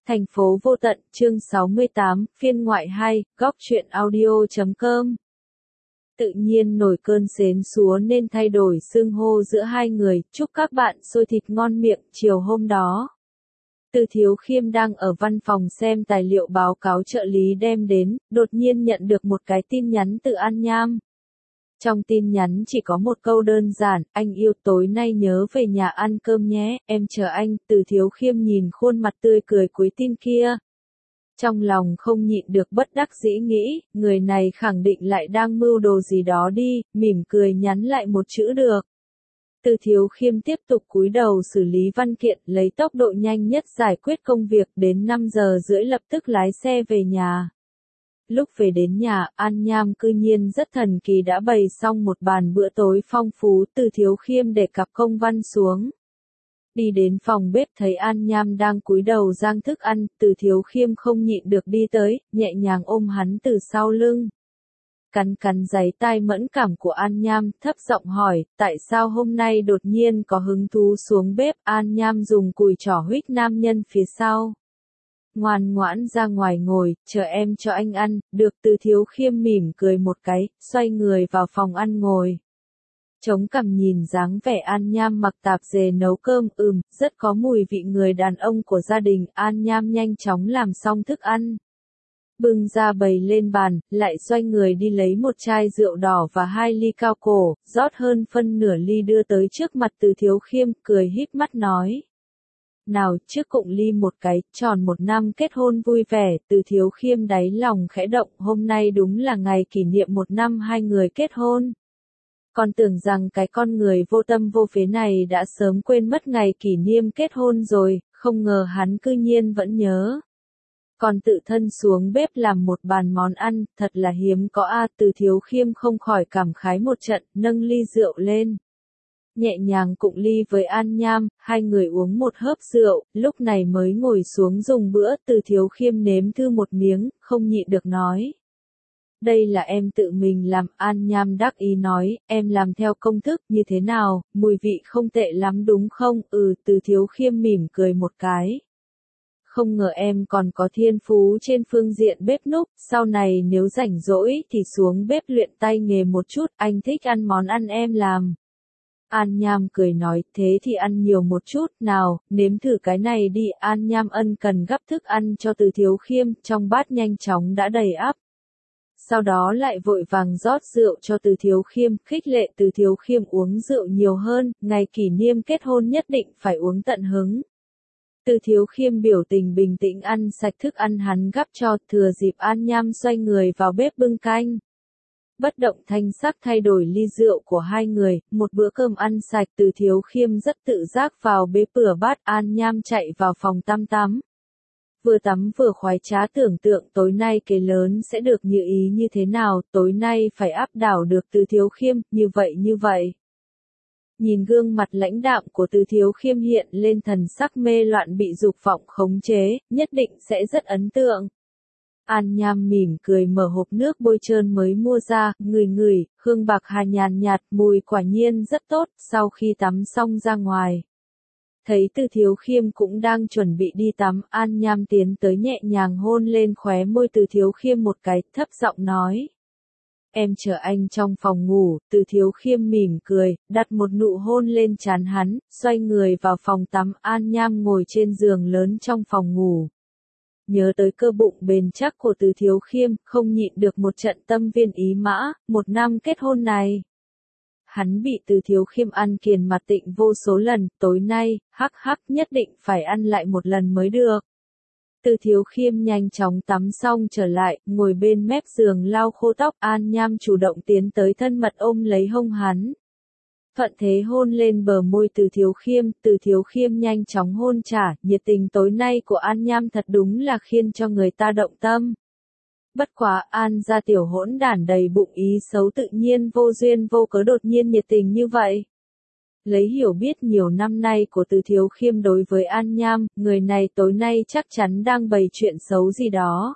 Thành phố vô tận, chương 68, phiên ngoại 2, góc truyện audio.com. Tự nhiên nổi cơn sến súa nên thay đổi xưng hô giữa hai người, chúc các bạn xôi thịt ngon miệng. Chiều hôm đó, Từ Thiếu Khiêm đang ở văn phòng xem tài liệu báo cáo trợ lý đem đến, đột nhiên nhận được một cái tin nhắn từ An Nham. Trong tin nhắn chỉ có một câu đơn giản, anh yêu tối nay nhớ về nhà ăn cơm nhé, em chờ anh. Từ Thiếu Khiêm nhìn khuôn mặt tươi cười cuối tin kia. Trong lòng không nhịn được bất đắc dĩ nghĩ, người này khẳng định lại đang mưu đồ gì đó đi, mỉm cười nhắn lại một chữ được. Từ Thiếu Khiêm tiếp tục cúi đầu xử lý văn kiện, lấy tốc độ nhanh nhất giải quyết công việc, đến 5 giờ rưỡi lập tức lái xe về nhà. Lúc về đến nhà, An Nham cư nhiên rất thần kỳ đã bày xong một bàn bữa tối phong phú. Từ Thiếu Khiêm để cặp công văn xuống. Đi đến phòng bếp thấy An Nham đang cúi đầu rang thức ăn, Từ Thiếu Khiêm không nhịn được đi tới, nhẹ nhàng ôm hắn từ sau lưng. Cắn cắn giấy tai mẫn cảm của An Nham, thấp giọng hỏi, tại sao hôm nay đột nhiên có hứng thú xuống bếp. An Nham dùng cùi trỏ huých nam nhân phía sau. Ngoan ngoãn ra ngoài ngồi, chờ em cho anh ăn. Được. Từ Thiếu Khiêm mỉm cười một cái, xoay người vào phòng ăn ngồi. Chống cằm nhìn dáng vẻ An Nham mặc tạp dề nấu cơm, rất có mùi vị người đàn ông của gia đình. An Nham nhanh chóng làm xong thức ăn. Bưng ra bày lên bàn, lại xoay người đi lấy một chai rượu đỏ và 2 ly cao cổ, rót hơn phân nửa ly đưa tới trước mặt Từ Thiếu Khiêm, cười híp mắt nói. Nào, trước cụng ly một cái, tròn 1 năm kết hôn vui vẻ. Từ Thiếu Khiêm đáy lòng khẽ động, hôm nay đúng là ngày kỷ niệm 1 năm hai người kết hôn. Còn tưởng rằng cái con người vô tâm vô phế này đã sớm quên mất ngày kỷ niệm kết hôn rồi, không ngờ hắn cư nhiên vẫn nhớ. Còn tự thân xuống bếp làm một bàn món ăn, thật là hiếm có a. Từ Thiếu Khiêm không khỏi cảm khái một trận, nâng ly rượu lên. Nhẹ nhàng cụng ly với An Nham, hai người uống một hớp rượu, lúc này mới ngồi xuống dùng bữa. Từ Thiếu Khiêm nếm thử một miếng, không nhịn được nói. Đây là em tự mình làm. An Nham đắc ý nói, em làm theo công thức như thế nào, mùi vị không tệ lắm đúng không? Từ Thiếu Khiêm mỉm cười một cái. Không ngờ em còn có thiên phú trên phương diện bếp núc, sau này nếu rảnh rỗi thì xuống bếp luyện tay nghề một chút, anh thích ăn món ăn em làm. An Nham cười nói, thế thì ăn nhiều một chút, nào, nếm thử cái này đi. An Nham ân cần gắp thức ăn cho Từ Thiếu Khiêm, trong bát nhanh chóng đã đầy ắp. Sau đó lại vội vàng rót rượu cho Từ Thiếu Khiêm, khích lệ Từ Thiếu Khiêm uống rượu nhiều hơn, ngày kỷ niệm kết hôn nhất định phải uống tận hứng. Từ Thiếu Khiêm biểu tình bình tĩnh ăn sạch thức ăn hắn gắp cho, thừa dịp An Nham xoay người vào bếp bưng canh. Bất động thanh sắc thay đổi ly rượu của hai người, một bữa cơm ăn sạch. Từ Thiếu Khiêm rất tự giác vào bếp rửa bát. An Nham chạy vào phòng tắm. Vừa tắm vừa khoái trá tưởng tượng tối nay kế lớn sẽ được như ý như thế nào, tối nay phải áp đảo được Từ Thiếu Khiêm, như vậy. Nhìn gương mặt lãnh đạm của Từ Thiếu Khiêm hiện lên thần sắc mê loạn bị dục vọng khống chế, nhất định sẽ rất ấn tượng. An Nham mỉm cười mở hộp nước bôi trơn mới mua ra, ngửi, hương bạc hà nhàn nhạt, mùi quả nhiên rất tốt. Sau khi tắm xong ra ngoài, thấy Từ Thiếu Khiêm cũng đang chuẩn bị đi tắm, An Nham tiến tới nhẹ nhàng hôn lên khóe môi Từ Thiếu Khiêm một cái, thấp giọng nói. Em chờ anh trong phòng ngủ. Từ Thiếu Khiêm mỉm cười, đặt một nụ hôn lên trán hắn, xoay người vào phòng tắm. An Nham ngồi trên giường lớn trong phòng ngủ. Nhớ tới cơ bụng bền chắc của Từ Thiếu Khiêm, không nhịn được một trận tâm viên ý mã. 1 năm kết hôn này, hắn bị Từ Thiếu Khiêm ăn kiền mặt tịnh vô số lần, tối nay, nhất định phải ăn lại một lần mới được. Từ Thiếu Khiêm nhanh chóng tắm xong trở lại, ngồi bên mép giường lau khô tóc. An Nham chủ động tiến tới thân mật ôm lấy hông hắn. Thuận thế hôn lên bờ môi Từ Thiếu Khiêm. Từ Thiếu Khiêm nhanh chóng hôn trả, nhiệt tình tối nay của An Nham thật đúng là khiến cho người ta động tâm. Bất quá An gia tiểu hỗn đản đầy bụng ý xấu tự nhiên vô duyên vô cớ đột nhiên nhiệt tình như vậy. Lấy hiểu biết nhiều năm nay của Từ Thiếu Khiêm đối với An Nham, người này tối nay chắc chắn đang bày chuyện xấu gì đó.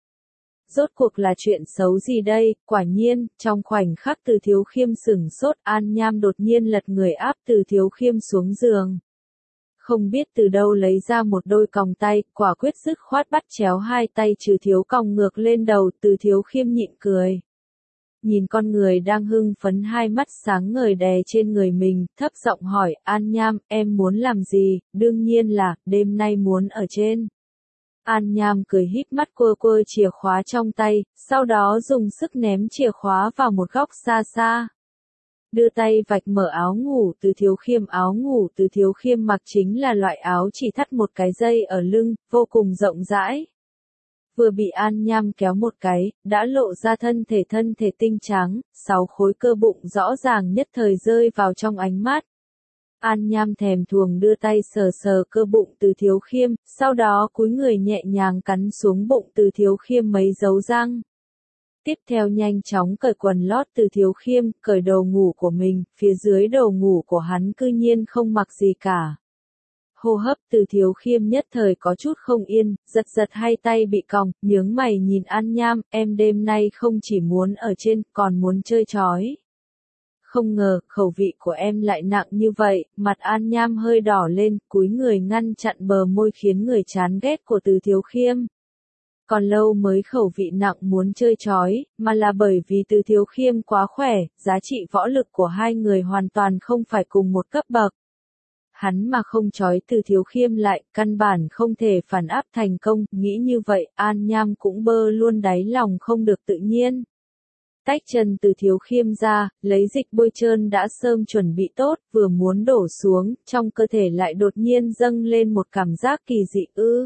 Rốt cuộc là chuyện xấu gì đây? Quả nhiên, trong khoảnh khắc Từ Thiếu Khiêm sửng sốt, An Nham đột nhiên lật người áp Từ Thiếu Khiêm xuống giường. Không biết từ đâu lấy ra một đôi còng tay, quả quyết dứt khoát bắt chéo hai tay Trừ Thiếu còng ngược lên đầu, Từ Thiếu Khiêm nhịn cười. Nhìn con người đang hưng phấn hai mắt sáng ngời đè trên người mình, thấp giọng hỏi, An Nham, em muốn làm gì? Đương nhiên là, đêm nay muốn ở trên. An Nham cười híp mắt quơ quơ chìa khóa trong tay, sau đó dùng sức ném chìa khóa vào một góc xa xa. Đưa tay vạch mở áo ngủ Từ Thiếu Khiêm. Áo ngủ Từ Thiếu Khiêm mặc chính là loại áo chỉ thắt một cái dây ở lưng, vô cùng rộng rãi. Vừa bị An Nham kéo một cái, đã lộ ra thân thể tinh trắng, 6 khối cơ bụng rõ ràng nhất thời rơi vào trong ánh mắt. An Nham thèm thuồng đưa tay sờ sờ cơ bụng Từ Thiếu Khiêm, sau đó cúi người nhẹ nhàng cắn xuống bụng Từ Thiếu Khiêm mấy dấu răng. Tiếp theo nhanh chóng cởi quần lót Từ Thiếu Khiêm, cởi đồ ngủ của mình, phía dưới đồ ngủ của hắn cư nhiên không mặc gì cả. Hô hấp Từ Thiếu Khiêm nhất thời có chút không yên, giật hai tay bị còng, nhướng mày nhìn An Nham, em đêm nay không chỉ muốn ở trên, còn muốn chơi chói. Không ngờ, khẩu vị của em lại nặng như vậy, mặt An Nham hơi đỏ lên, cúi người ngăn chặn bờ môi khiến người chán ghét của Từ Thiếu Khiêm. Còn lâu mới khẩu vị nặng muốn chơi chói, mà là bởi vì Từ Thiếu Khiêm quá khỏe, giá trị võ lực của hai người hoàn toàn không phải cùng một cấp bậc. Hắn mà không chói Từ Thiếu Khiêm lại, căn bản không thể phản áp thành công, nghĩ như vậy, An Nham cũng bơ luôn đáy lòng không được tự nhiên. Tách chân Từ Thiếu Khiêm ra, lấy dịch bôi trơn đã sớm chuẩn bị tốt, vừa muốn đổ xuống, trong cơ thể lại đột nhiên dâng lên một cảm giác kỳ dị ư.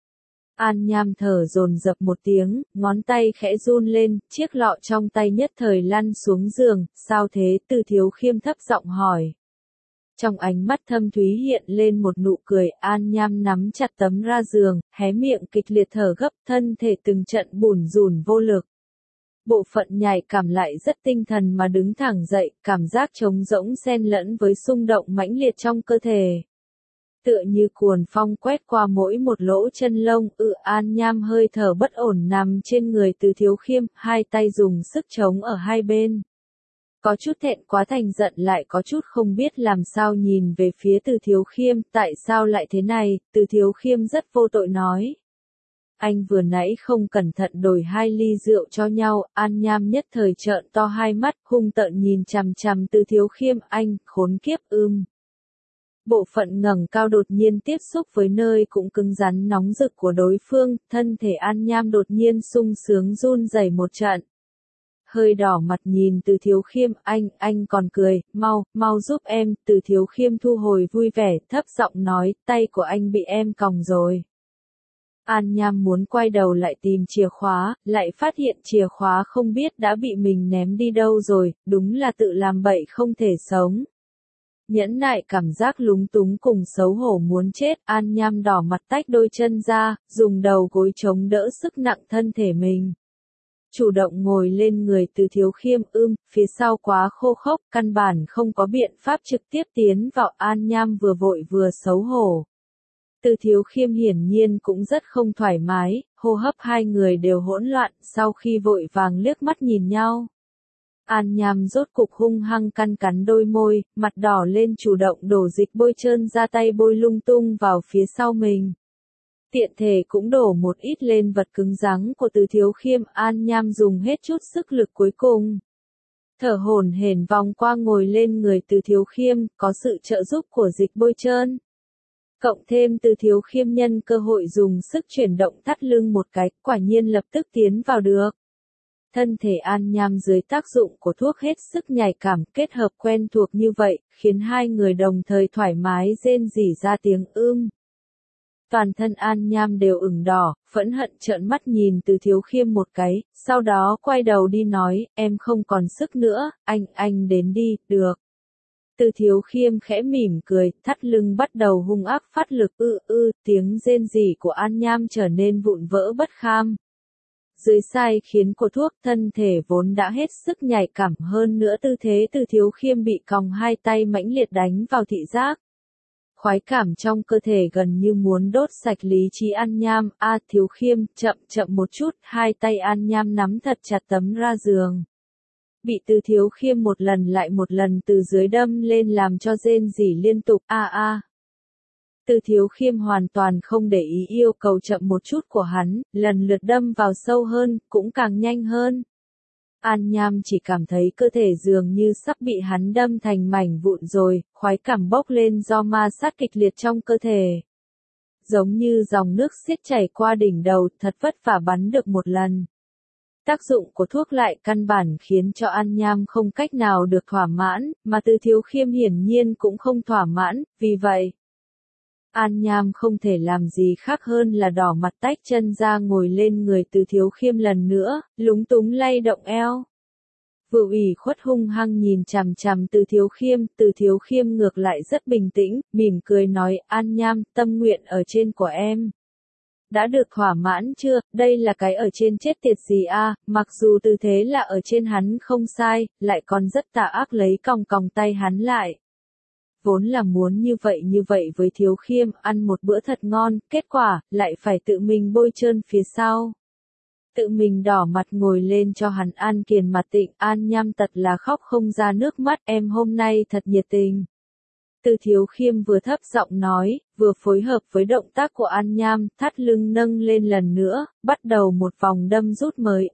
An Nham thở dồn dập một tiếng, ngón tay khẽ run lên, chiếc lọ trong tay nhất thời lăn xuống giường, sao thế? Từ Thiếu Khiêm thấp giọng hỏi. Trong ánh mắt thâm thúy hiện lên một nụ cười, An Nham nắm chặt tấm ra giường, hé miệng kịch liệt thở gấp, thân thể từng trận bủn rủn vô lực. Bộ phận nhạy cảm lại rất tinh thần mà đứng thẳng dậy, cảm giác trống rỗng xen lẫn với xung động mãnh liệt trong cơ thể. Tựa như cuồng phong quét qua mỗi một lỗ chân lông, An Nham hơi thở bất ổn nằm trên người Từ Thiếu Khiêm, hai tay dùng sức chống ở hai bên. Có chút thẹn quá thành giận lại có chút không biết làm sao nhìn về phía Từ Thiếu Khiêm, tại sao lại thế này? Từ Thiếu Khiêm rất vô tội nói. Anh vừa nãy không cẩn thận đổi 2 ly rượu cho nhau, An Nham nhất thời trợn to hai mắt, hung tợn nhìn chằm chằm Từ Thiếu Khiêm, anh, khốn kiếp Bộ phận ngẩng cao đột nhiên tiếp xúc với nơi cũng cứng rắn nóng rực của đối phương, thân thể An Nham đột nhiên sung sướng run rẩy một trận. Hơi đỏ mặt nhìn Từ Thiếu Khiêm, anh còn cười, mau giúp em, Từ Thiếu Khiêm thu hồi vui vẻ, thấp giọng nói, tay của anh bị em còng rồi. An Nham muốn quay đầu lại tìm chìa khóa, lại phát hiện chìa khóa không biết đã bị mình ném đi đâu rồi, đúng là tự làm bậy không thể sống. Nhẫn nại cảm giác lúng túng cùng xấu hổ muốn chết, An Nham đỏ mặt tách đôi chân ra, dùng đầu gối chống đỡ sức nặng thân thể mình. Chủ động ngồi lên người Từ Thiếu Khiêm, phía sau quá khô khốc, căn bản không có biện pháp trực tiếp tiến vào. An Nham vừa vội vừa xấu hổ. Từ Thiếu Khiêm hiển nhiên cũng rất không thoải mái, hô hấp hai người đều hỗn loạn, sau khi vội vàng liếc mắt nhìn nhau. An Nham rốt cục hung hăng cắn đôi môi, mặt đỏ lên chủ động đổ dịch bôi trơn ra tay bôi lung tung vào phía sau mình. Tiện thể cũng đổ một ít lên vật cứng rắn của Từ Thiếu Khiêm, An Nham dùng hết chút sức lực cuối cùng. Thở hổn hển vòng qua ngồi lên người Từ Thiếu Khiêm, có sự trợ giúp của dịch bôi trơn. Cộng thêm Từ Thiếu Khiêm nhân cơ hội dùng sức chuyển động thắt lưng một cái, quả nhiên lập tức tiến vào được. Thân thể An Nham dưới tác dụng của thuốc hết sức nhạy cảm, kết hợp quen thuộc như vậy, khiến hai người đồng thời thoải mái rên rỉ ra tiếng Toàn thân An Nham đều ửng đỏ, phẫn hận trợn mắt nhìn Từ Thiếu Khiêm một cái, sau đó quay đầu đi nói, em không còn sức nữa, anh đến đi, được. Từ Thiếu Khiêm khẽ mỉm cười, thắt lưng bắt đầu hung ác phát lực, tiếng rên rỉ của An Nham trở nên vụn vỡ bất kham. Dưới sai khiến của thuốc, thân thể vốn đã hết sức nhạy cảm, hơn nữa tư thế Từ Thiếu Khiêm bị còng hai tay mãnh liệt đánh vào thị giác. Khoái cảm trong cơ thể gần như muốn đốt sạch lý trí An Nham. Thiếu Khiêm, chậm một chút, hai tay An Nham nắm thật chặt tấm ra giường. Bị Từ Thiếu Khiêm một lần lại một lần từ dưới đâm lên làm cho rên rỉ liên tục, Từ Thiếu Khiêm hoàn toàn không để ý yêu cầu chậm một chút của hắn, lần lượt đâm vào sâu hơn, cũng càng nhanh hơn. An Nham chỉ cảm thấy cơ thể dường như sắp bị hắn đâm thành mảnh vụn rồi, khoái cảm bốc lên do ma sát kịch liệt trong cơ thể. Giống như dòng nước xiết chảy qua đỉnh đầu, thật vất vả bắn được một lần. Tác dụng của thuốc lại căn bản khiến cho An Nham không cách nào được thỏa mãn, mà Từ Thiếu Khiêm hiển nhiên cũng không thỏa mãn, vì vậy An Nham không thể làm gì khác hơn là đỏ mặt tách chân ra ngồi lên người Từ Thiếu Khiêm lần nữa, lúng túng lay động eo. Vừa ủy khuất hung hăng nhìn chằm chằm Từ Thiếu Khiêm ngược lại rất bình tĩnh, mỉm cười nói, An Nham, tâm nguyện ở trên của em đã được thỏa mãn chưa, đây là cái ở trên chết tiệt gì a? Mặc dù tư thế là ở trên hắn không sai, lại còn rất tà ác lấy còng còng tay hắn lại. Vốn là muốn như vậy với Thiếu Khiêm, ăn một bữa thật ngon, kết quả, lại phải tự mình bôi trơn phía sau. Tự mình đỏ mặt ngồi lên cho hắn ăn kiền mặt tịnh, An Nham thật là khóc không ra nước mắt, em hôm nay thật nhiệt tình. Từ Thiếu Khiêm vừa thấp giọng nói, vừa phối hợp với động tác của An Nham, thắt lưng nâng lên lần nữa, bắt đầu một vòng đâm rút mới,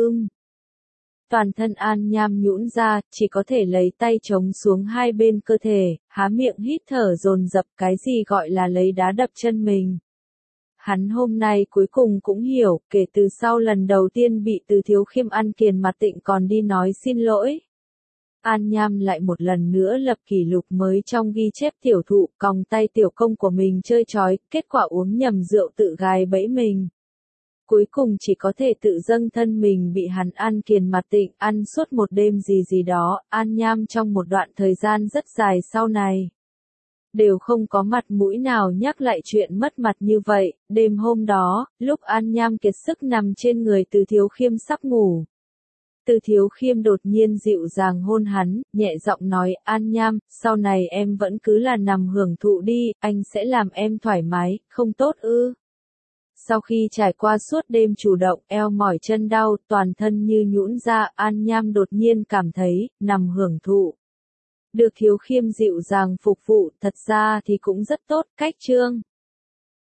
Toàn thân An Nham nhũn ra, chỉ có thể lấy tay chống xuống hai bên cơ thể, há miệng hít thở dồn dập, cái gì gọi là lấy đá đập chân mình. Hắn hôm nay cuối cùng cũng hiểu, kể từ sau lần đầu tiên bị Từ Thiếu Khiêm ăn kiền mặt tịnh còn đi nói xin lỗi. An Nham lại một lần nữa lập kỷ lục mới trong ghi chép tiểu thụ, còng tay tiểu công của mình chơi chói, kết quả uống nhầm rượu tự gài bẫy mình. Cuối cùng chỉ có thể tự dâng thân mình bị hắn ăn kiền mặt tịnh, ăn suốt một đêm gì đó, An Nham trong một đoạn thời gian rất dài sau này. Đều không có mặt mũi nào nhắc lại chuyện mất mặt như vậy, đêm hôm đó, lúc An Nham kiệt sức nằm trên người Từ Thiếu Khiêm sắp ngủ. Từ Thiếu Khiêm đột nhiên dịu dàng hôn hắn, nhẹ giọng nói, An Nham, sau này em vẫn cứ là nằm hưởng thụ đi, anh sẽ làm em thoải mái, không tốt ư. Sau khi trải qua suốt đêm chủ động, eo mỏi chân đau, toàn thân như nhũn ra, An Nham đột nhiên cảm thấy, nằm hưởng thụ. Được Thiếu Khiêm dịu dàng phục vụ, thật ra thì cũng rất tốt, cách chương.